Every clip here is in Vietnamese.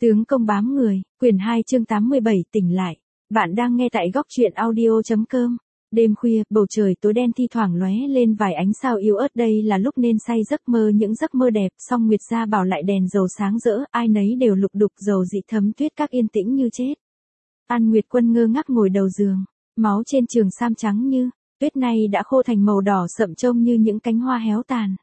Tướng công bám người, quyển 2 chương 87 tỉnh lại. Bạn đang nghe tại góc truyện audio.com. Đêm khuya, bầu trời tối đen thi thoảng lóe lên vài ánh sao yếu ớt, đây là lúc nên say giấc mơ những giấc mơ đẹp, song Nguyệt Gia Bảo lại đèn dầu sáng rỡ, ai nấy đều lục đục dầu dị thấm tuyết các yên tĩnh như chết. An Nguyệt Quân ngơ ngác ngồi đầu giường, máu trên trường sam trắng như tuyết này đã khô thành màu đỏ sậm trông như những cánh hoa héo tàn.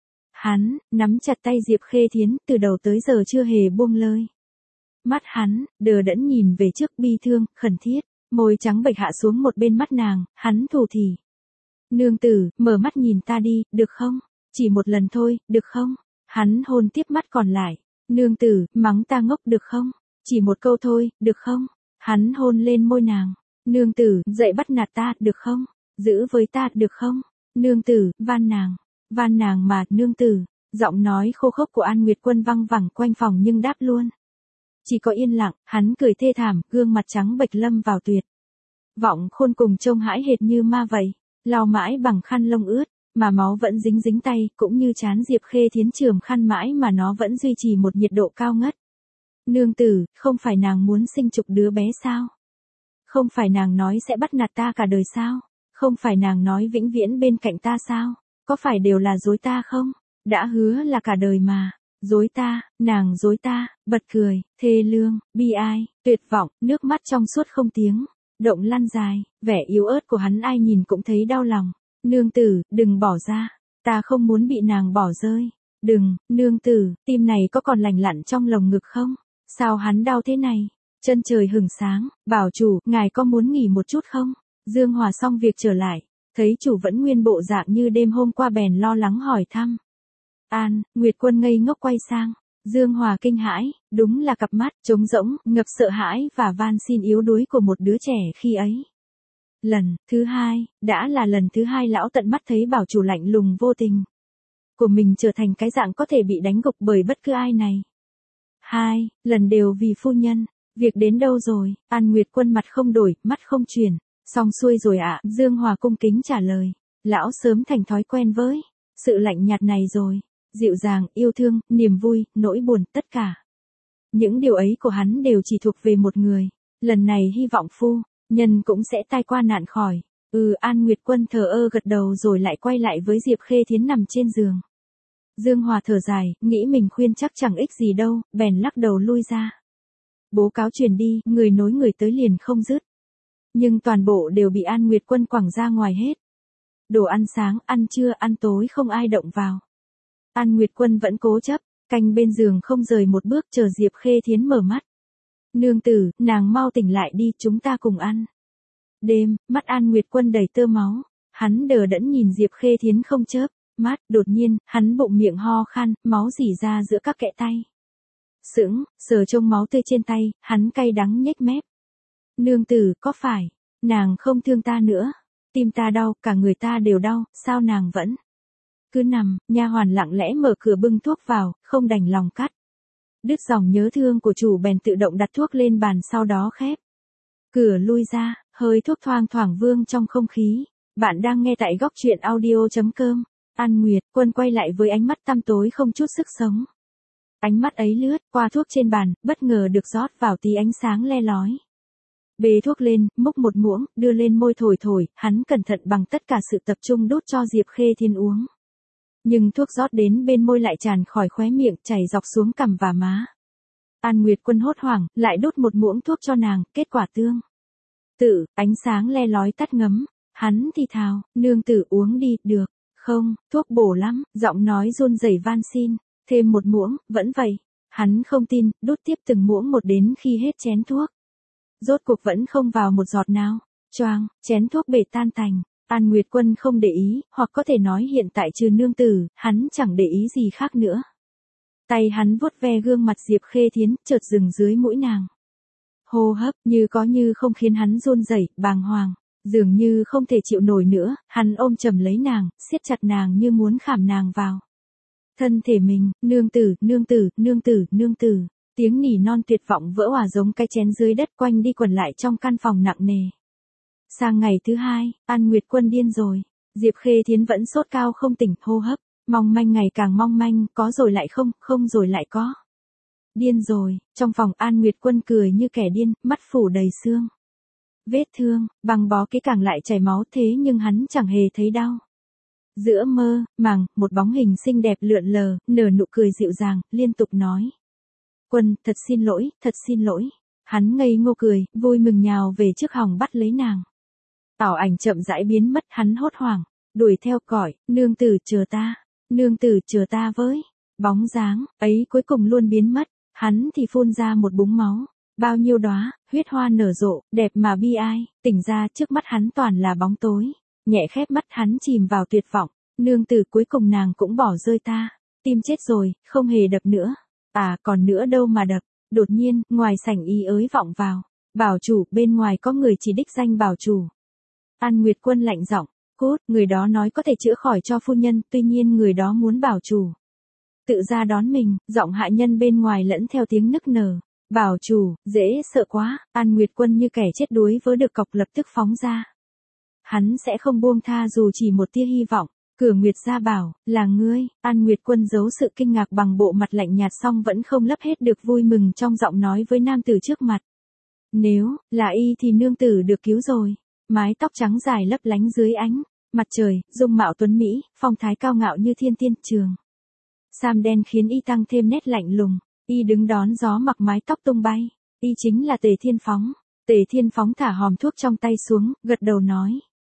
Hắn nắm chặt tay Diệp Khê Thiến, từ đầu tới giờ chưa hề buông lơi. Mắt hắn đờ đẫn nhìn về trước, bi thương, khẩn thiết, môi trắng bệch hạ xuống một bên mắt nàng, hắn thủ thỉ. Nương tử, mở mắt nhìn ta đi, được không? Chỉ một lần thôi, được không? Hắn hôn tiếp mắt còn lại. Nương tử, mắng ta ngốc được không? Chỉ một câu thôi, được không? Hắn hôn lên môi nàng. Nương tử, dậy bắt nạt ta, được không? Giữ với ta, được không? Nương tử, van nàng mà, nương tử. Giọng nói khô khốc của An Nguyệt Quân văng vẳng quanh phòng nhưng đáp luôn. Chỉ có yên lặng, hắn cười thê thảm, gương mặt trắng bệch lâm vào tuyệt vọng khôn cùng, trông hãi hệt như ma vậy, lau mãi bằng khăn lông ướt, mà máu vẫn dính dính tay, cũng như trán Diệp Khê Thiến chườm khăn mãi mà nó vẫn duy trì một nhiệt độ cao ngất. Nương tử, không phải nàng muốn sinh chục đứa bé sao? Không phải nàng nói sẽ bắt nạt ta cả đời sao? Không phải nàng nói vĩnh viễn bên cạnh ta sao? Có phải đều là dối ta không? Đã hứa là cả đời mà. Dối ta, nàng dối ta, bật cười, thê lương, bi ai, tuyệt vọng, nước mắt trong suốt không tiếng động lăn dài, vẻ yếu ớt của hắn ai nhìn cũng thấy đau lòng. Nương tử, đừng bỏ ra, ta không muốn bị nàng bỏ rơi. Đừng, nương tử, tim này có còn lành lặn trong lồng ngực không? Sao hắn đau thế này? Chân trời hừng sáng, bảo chủ, ngài có muốn nghỉ một chút không? Dương Hòa xong việc trở lại, thấy chủ vẫn nguyên bộ dạng như đêm hôm qua bèn lo lắng hỏi thăm. An Nguyệt Quân ngây ngốc quay sang. Dương Hòa kinh hãi, đúng là cặp mắt trống rỗng, ngập sợ hãi và van xin yếu đuối của một đứa trẻ khi ấy. Lần thứ hai, đã là lần thứ hai lão tận mắt thấy bảo chủ lạnh lùng vô tình của mình trở thành cái dạng có thể bị đánh gục bởi bất cứ ai này. Hai lần đều vì phu nhân. Việc đến đâu rồi? An Nguyệt Quân mặt không đổi, mắt không chuyển. Xong xuôi rồi ạ. Dương Hòa cung kính trả lời. Lão sớm thành thói quen với sự lạnh nhạt này rồi. Dịu dàng, yêu thương, niềm vui, nỗi buồn, tất cả. Những điều ấy của hắn đều chỉ thuộc về một người. Lần này hy vọng phu nhân cũng sẽ tai qua nạn khỏi. An Nguyệt Quân thờ ơ gật đầu rồi lại quay lại với Diệp Khê Thiến nằm trên giường. Dương Hòa thở dài, nghĩ mình khuyên chắc chẳng ích gì đâu, bèn lắc đầu lui ra. Bố cáo truyền đi, người nối người tới liền không dứt. Nhưng toàn bộ đều bị An Nguyệt Quân quẳng ra ngoài hết. Đồ ăn sáng, ăn trưa, ăn tối không ai động vào. An Nguyệt Quân vẫn cố chấp, canh bên giường không rời một bước chờ Diệp Khê Thiến mở mắt. Nương tử, nàng mau tỉnh lại đi, chúng ta cùng ăn. Đêm, mắt An Nguyệt Quân đầy tơ máu, hắn đờ đẫn nhìn Diệp Khê Thiến không chớp mắt, đột nhiên, hắn bụng miệng ho khan, máu rỉ ra giữa các kẽ tay. Sững, sờ trông máu tươi trên tay, hắn cay đắng nhếch mép. Nương tử, có phải nàng không thương ta nữa? Tim ta đau, cả người ta đều đau, sao nàng vẫn cứ nằm? Nha hoàn lặng lẽ mở cửa bưng thuốc vào, không đành lòng cắt đứt dòng nhớ thương của chủ bèn tự động đặt thuốc lên bàn, sau đó khép cửa lui ra, hơi thuốc thoang thoảng vương trong không khí. Bạn đang nghe tại góc truyện audio.com. An Nguyệt Quân quay lại với ánh mắt tăm tối không chút sức sống. Ánh mắt ấy lướt qua thuốc trên bàn, bất ngờ được rót vào tí ánh sáng le lói. Bê thuốc lên, múc một muỗng, đưa lên môi thổi thổi, hắn cẩn thận bằng tất cả sự tập trung đút cho Diệp Khê Thiến uống. Nhưng thuốc rót đến bên môi lại tràn khỏi khóe miệng, chảy dọc xuống cằm và má. An Nguyệt Quân hốt hoảng, lại đút một muỗng thuốc cho nàng, kết quả tương tự, ánh sáng le lói tắt ngấm. Hắn thì thào, nương tử uống đi, được không, thuốc bổ lắm, giọng nói run rẩy van xin. Thêm một muỗng, vẫn vậy. Hắn không tin, đút tiếp từng muỗng một đến khi hết chén thuốc. Rốt cuộc vẫn không vào một giọt nào. Choang, chén thuốc bể tan tành. An Nguyệt Quân không để ý, hoặc có thể nói hiện tại trừ nương tử, hắn chẳng để ý gì khác nữa. Tay hắn vuốt ve gương mặt Diệp Khê Thiến, chợt dừng dưới mũi nàng. Hô hấp, như có như không khiến hắn run rẩy, bàng hoàng. Dường như không thể chịu nổi nữa, hắn ôm chầm lấy nàng, siết chặt nàng như muốn khảm nàng vào thân thể mình. Nương tử, nương tử, nương tử, nương tử. Tiếng nỉ non tuyệt vọng vỡ òa giống cái chén dưới đất, quanh đi quẩn lại trong căn phòng nặng nề. Sang ngày thứ hai, An Nguyệt Quân điên rồi. Diệp Khê Thiến vẫn sốt cao không tỉnh, hô hấp mong manh ngày càng mong manh, có rồi lại không, không rồi lại có. Điên rồi, trong phòng An Nguyệt Quân cười như kẻ điên, mắt phủ đầy xương. Vết thương, băng bó kỹ càng lại chảy máu thế nhưng hắn chẳng hề thấy đau. Giữa mơ, màng, một bóng hình xinh đẹp lượn lờ, nở nụ cười dịu dàng, liên tục nói. Quân, thật xin lỗi, thật xin lỗi. Hắn ngây ngô cười, vui mừng nhào về trước hòng bắt lấy nàng. Ảo ảnh chậm rãi biến mất, hắn hốt hoảng, đuổi theo cõi, nương tử chờ ta, nương tử chờ ta với. Bóng dáng ấy cuối cùng luôn biến mất, hắn thì phun ra một búng máu. Bao nhiêu đóa huyết hoa nở rộ, đẹp mà bi ai, tỉnh ra trước mắt hắn toàn là bóng tối. Nhẹ khép mắt hắn chìm vào tuyệt vọng, nương tử cuối cùng nàng cũng bỏ rơi ta. Tim chết rồi, không hề đập nữa. À còn nữa đâu mà đập. Đột nhiên, ngoài sảnh y ới vọng vào. Bảo chủ, bên ngoài có người chỉ đích danh bảo chủ. An Nguyệt Quân lạnh giọng, cút, người đó nói có thể chữa khỏi cho phu nhân, tuy nhiên người đó muốn bảo chủ tự ra đón mình, giọng hạ nhân bên ngoài lẫn theo tiếng nức nở. Bảo chủ, dễ sợ quá, An Nguyệt Quân như kẻ chết đuối vớ được cọc lập tức phóng ra. Hắn sẽ không buông tha dù chỉ một tia hy vọng. Cửa Nguyệt gia bảo, là ngươi. An Nguyệt Quân giấu sự kinh ngạc bằng bộ mặt lạnh nhạt song vẫn không lấp hết được vui mừng trong giọng nói với nam tử trước mặt. Nếu là y thì nương tử được cứu rồi. Mái tóc trắng dài lấp lánh dưới ánh mặt trời, dung mạo tuấn mỹ, phong thái cao ngạo như thiên tiên trường. Sam đen khiến y tăng thêm nét lạnh lùng. Y đứng đón gió mặc mái tóc tung bay. Y chính là Tề Thiên Phóng. Tề Thiên Phóng thả hòm thuốc trong tay xuống, gật đầu nói.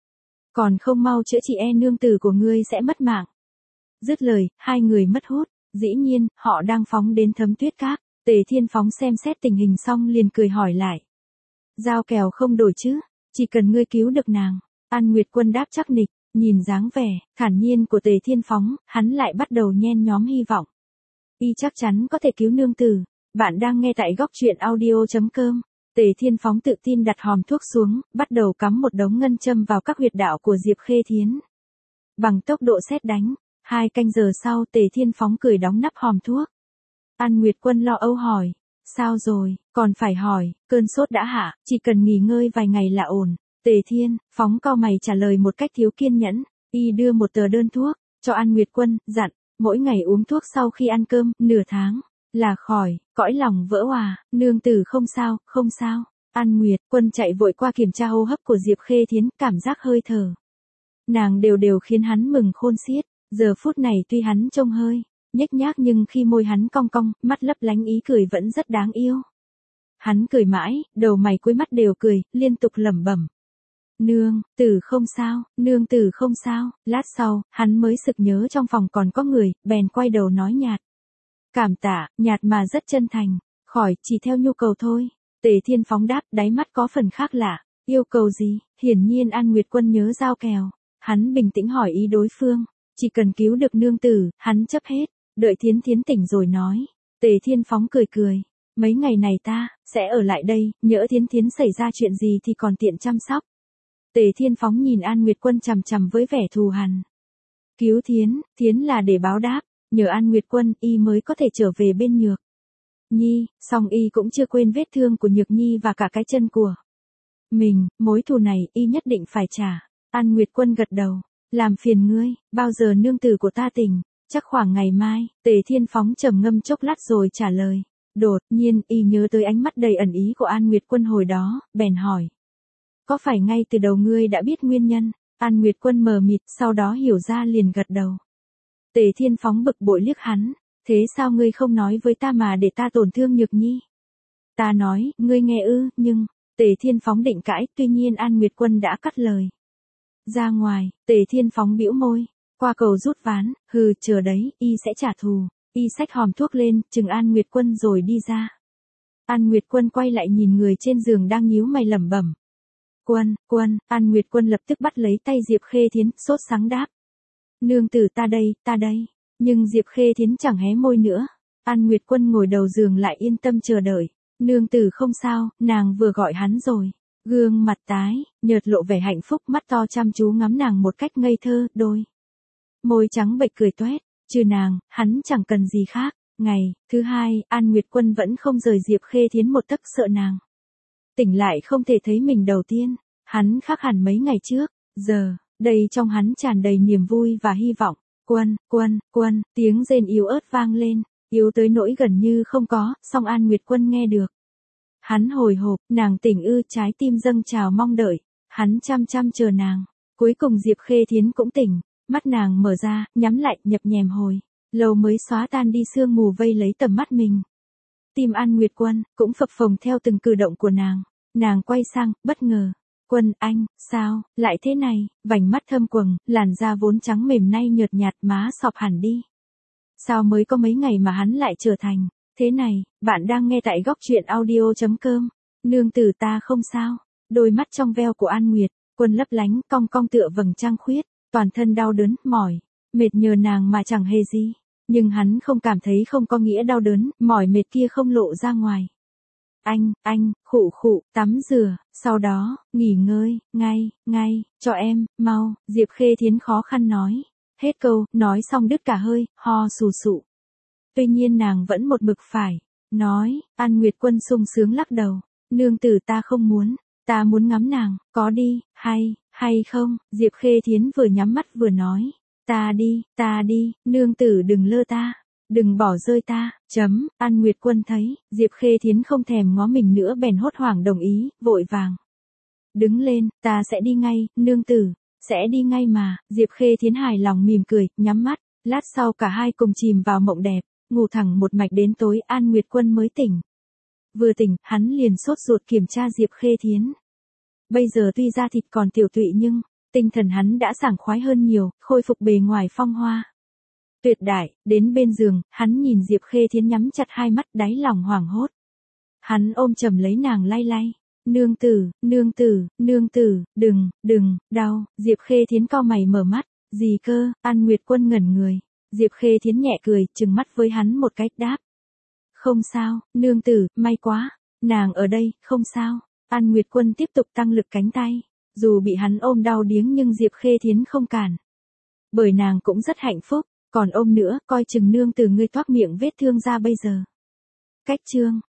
Còn không mau chữa trị nương tử của ngươi sẽ mất mạng. Dứt lời, hai người mất hút. Dĩ nhiên, họ đang phóng đến Thấm Tuyết Các. Tề Thiên Phóng xem xét tình hình xong liền cười hỏi lại. Giao kèo không đổi chứ, chỉ cần ngươi cứu được nàng. An Nguyệt Quân đáp chắc nịch, nhìn dáng vẻ thản nhiên của Tề Thiên Phóng, hắn lại bắt đầu nhen nhóm hy vọng. Y chắc chắn có thể cứu nương tử. Bạn đang nghe tại góc truyện audio.com. Tề Thiên Phóng tự tin đặt hòm thuốc xuống, bắt đầu cắm một đống ngân châm vào các huyệt đạo của Diệp Khê Thiến. Bằng tốc độ sét đánh, 2 canh giờ sau Tề Thiên Phóng cười đóng nắp hòm thuốc. An Nguyệt Quân lo âu hỏi, sao rồi, còn phải hỏi, cơn sốt đã hạ, chỉ cần nghỉ ngơi vài ngày là ổn. Tề Thiên Phóng cau mày trả lời một cách thiếu kiên nhẫn, y đưa một tờ đơn thuốc cho An Nguyệt Quân, dặn, mỗi ngày uống thuốc sau khi ăn cơm, nửa tháng là khỏi. Cõi lòng vỡ òa, nương tử không sao, không sao. An Nguyệt Quân chạy vội qua kiểm tra hô hấp của Diệp Khê Thiến, cảm giác hơi thở nàng đều đều khiến hắn mừng khôn xiết. Giờ phút này tuy hắn trông hơi nhếch nhác nhưng khi môi hắn cong cong, mắt lấp lánh ý cười vẫn rất đáng yêu. Hắn cười mãi, đầu mày cuối mắt đều cười, liên tục lẩm bẩm. Nương tử không sao, nương tử không sao. Lát sau, hắn mới sực nhớ trong phòng còn có người, bèn quay đầu nói nhạt. Cảm tạ, nhạt mà rất chân thành, khỏi, chỉ theo nhu cầu thôi. Tề Thiên Phóng đáp, đáy mắt có phần khác lạ. Yêu cầu gì? Hiển nhiên An Nguyệt Quân nhớ giao kèo. Hắn bình tĩnh hỏi ý đối phương. Chỉ cần cứu được nương tử, hắn chấp hết. Đợi Thiến Thiến tỉnh rồi nói. Tề Thiên Phóng cười cười. Mấy ngày này ta sẽ ở lại đây, nhỡ Thiến Thiến xảy ra chuyện gì thì còn tiện chăm sóc. Tề Thiên Phóng nhìn An Nguyệt Quân chằm chằm với vẻ thù hằn. Cứu Thiến là để báo đáp. Nhờ An Nguyệt Quân, y mới có thể trở về bên Nhược Nhi, song y cũng chưa quên vết thương của Nhược Nhi và cả cái chân của mình, mối thù này y nhất định phải trả. An Nguyệt Quân gật đầu, làm phiền ngươi, bao giờ nương tử của ta tỉnh, chắc khoảng ngày mai. Tề Thiên Phóng trầm ngâm chốc lát rồi trả lời. Đột nhiên y nhớ tới ánh mắt đầy ẩn ý của An Nguyệt Quân hồi đó, bèn hỏi. Có phải ngay từ đầu ngươi đã biết nguyên nhân? An Nguyệt Quân mờ mịt, sau đó hiểu ra liền gật đầu. Tề Thiên Phóng bực bội liếc hắn, thế sao ngươi không nói với ta mà để ta tổn thương Nhược Nhi? Ta nói, ngươi nghe ư, nhưng, Tề Thiên Phóng định cãi, tuy nhiên An Nguyệt Quân đã cắt lời. Ra ngoài, Tề Thiên Phóng bĩu môi, qua cầu rút ván, hừ, chờ đấy, y sẽ trả thù. Y xách hòm thuốc lên, chừng An Nguyệt Quân rồi đi ra. An Nguyệt Quân quay lại nhìn người trên giường đang nhíu mày lẩm bẩm. Quân, An Nguyệt Quân lập tức bắt lấy tay Diệp Khê Thiến, sốt sắng đáp. Nương tử ta đây. Nhưng Diệp Khê Thiến chẳng hé môi nữa. An Nguyệt Quân ngồi đầu giường lại yên tâm chờ đợi. Nương tử không sao, nàng vừa gọi hắn rồi. Gương mặt tái, nhợt lộ vẻ hạnh phúc, mắt to chăm chú ngắm nàng một cách ngây thơ, đôi môi trắng bệch cười toét. Trừ nàng, hắn chẳng cần gì khác. Ngày thứ 2, An Nguyệt Quân vẫn không rời Diệp Khê Thiến một tấc, sợ nàng tỉnh lại không thể thấy mình đầu tiên. Hắn khác hẳn mấy ngày trước. Giờ đây trong hắn tràn đầy niềm vui và hy vọng. Quân, tiếng rên yếu ớt vang lên. yếu tới nỗi gần như không có, song An Nguyệt Quân nghe được. Hắn hồi hộp, nàng tỉnh ư, trái tim dâng trào mong đợi, hắn chăm chăm chờ nàng. Cuối cùng Diệp Khê Thiến cũng tỉnh, mắt nàng mở ra, nhắm lại, nhập nhèm hồi, lâu mới xóa tan đi sương mù vây lấy tầm mắt mình. Tim An Nguyệt Quân cũng phập phồng theo từng cử động của nàng quay sang, bất ngờ. Quân, anh, sao, lại thế này, vành mắt thâm quầng, làn da vốn trắng mềm nay nhợt nhạt, má sọp hẳn đi. Sao mới có mấy ngày mà hắn lại trở thành thế này? Bạn đang nghe tại góc truyện audio.com. Nương tử ta không sao. Đôi mắt trong veo của An Nguyệt Quân lấp lánh, cong cong tựa vầng trăng khuyết, toàn thân đau đớn, mỏi, mệt nhờ nàng mà chẳng hề gì. Nhưng hắn không cảm thấy không có nghĩa đau đớn, mỏi mệt kia không lộ ra ngoài. Anh, khụ khụ, tắm rửa, sau đó, nghỉ ngơi, ngay, cho em, mau, Diệp Khê Thiến khó khăn nói. Hết câu, nói xong đứt cả hơi, ho sù sụ. Tuy nhiên nàng vẫn một mực phải nói. An Nguyệt Quân sung sướng lắc đầu. Nương tử ta không muốn, ta muốn ngắm nàng, có đi, hay không? Diệp Khê Thiến vừa nhắm mắt vừa nói. Ta đi, nương tử đừng lơ ta, đừng bỏ rơi ta, An Nguyệt Quân thấy, Diệp Khê Thiến không thèm ngó mình nữa bèn hốt hoảng đồng ý, vội vàng. Đứng lên, ta sẽ đi ngay, nương tử, sẽ đi ngay mà. Diệp Khê Thiến hài lòng mỉm cười, nhắm mắt, lát sau cả hai cùng chìm vào mộng đẹp, ngủ thẳng một mạch đến tối. An Nguyệt Quân mới tỉnh. Vừa tỉnh, hắn liền sốt ruột kiểm tra Diệp Khê Thiến. Bây giờ tuy da thịt còn tiểu tụy nhưng tinh thần hắn đã sảng khoái hơn nhiều, khôi phục bề ngoài phong hoa tuyệt đại. Đến bên giường, hắn nhìn Diệp Khê Thiến nhắm chặt hai mắt, đáy lòng hoảng hốt. Hắn ôm chầm lấy nàng lay lay. Nương tử, đừng, đau. Diệp Khê Thiến cau mày mở mắt. Gì cơ? An Nguyệt Quân ngẩn người. Diệp Khê Thiến nhẹ cười, trừng mắt với hắn một cái, đáp. Không sao, nương tử, may quá. Nàng ở đây, không sao. An Nguyệt Quân tiếp tục tăng lực cánh tay. Dù bị hắn ôm đau điếng nhưng Diệp Khê Thiến không cản. Bởi nàng cũng rất hạnh phúc, còn ôm nữa, coi chừng nương tử ngươi toác miệng vết thương ra bây giờ. Cách chương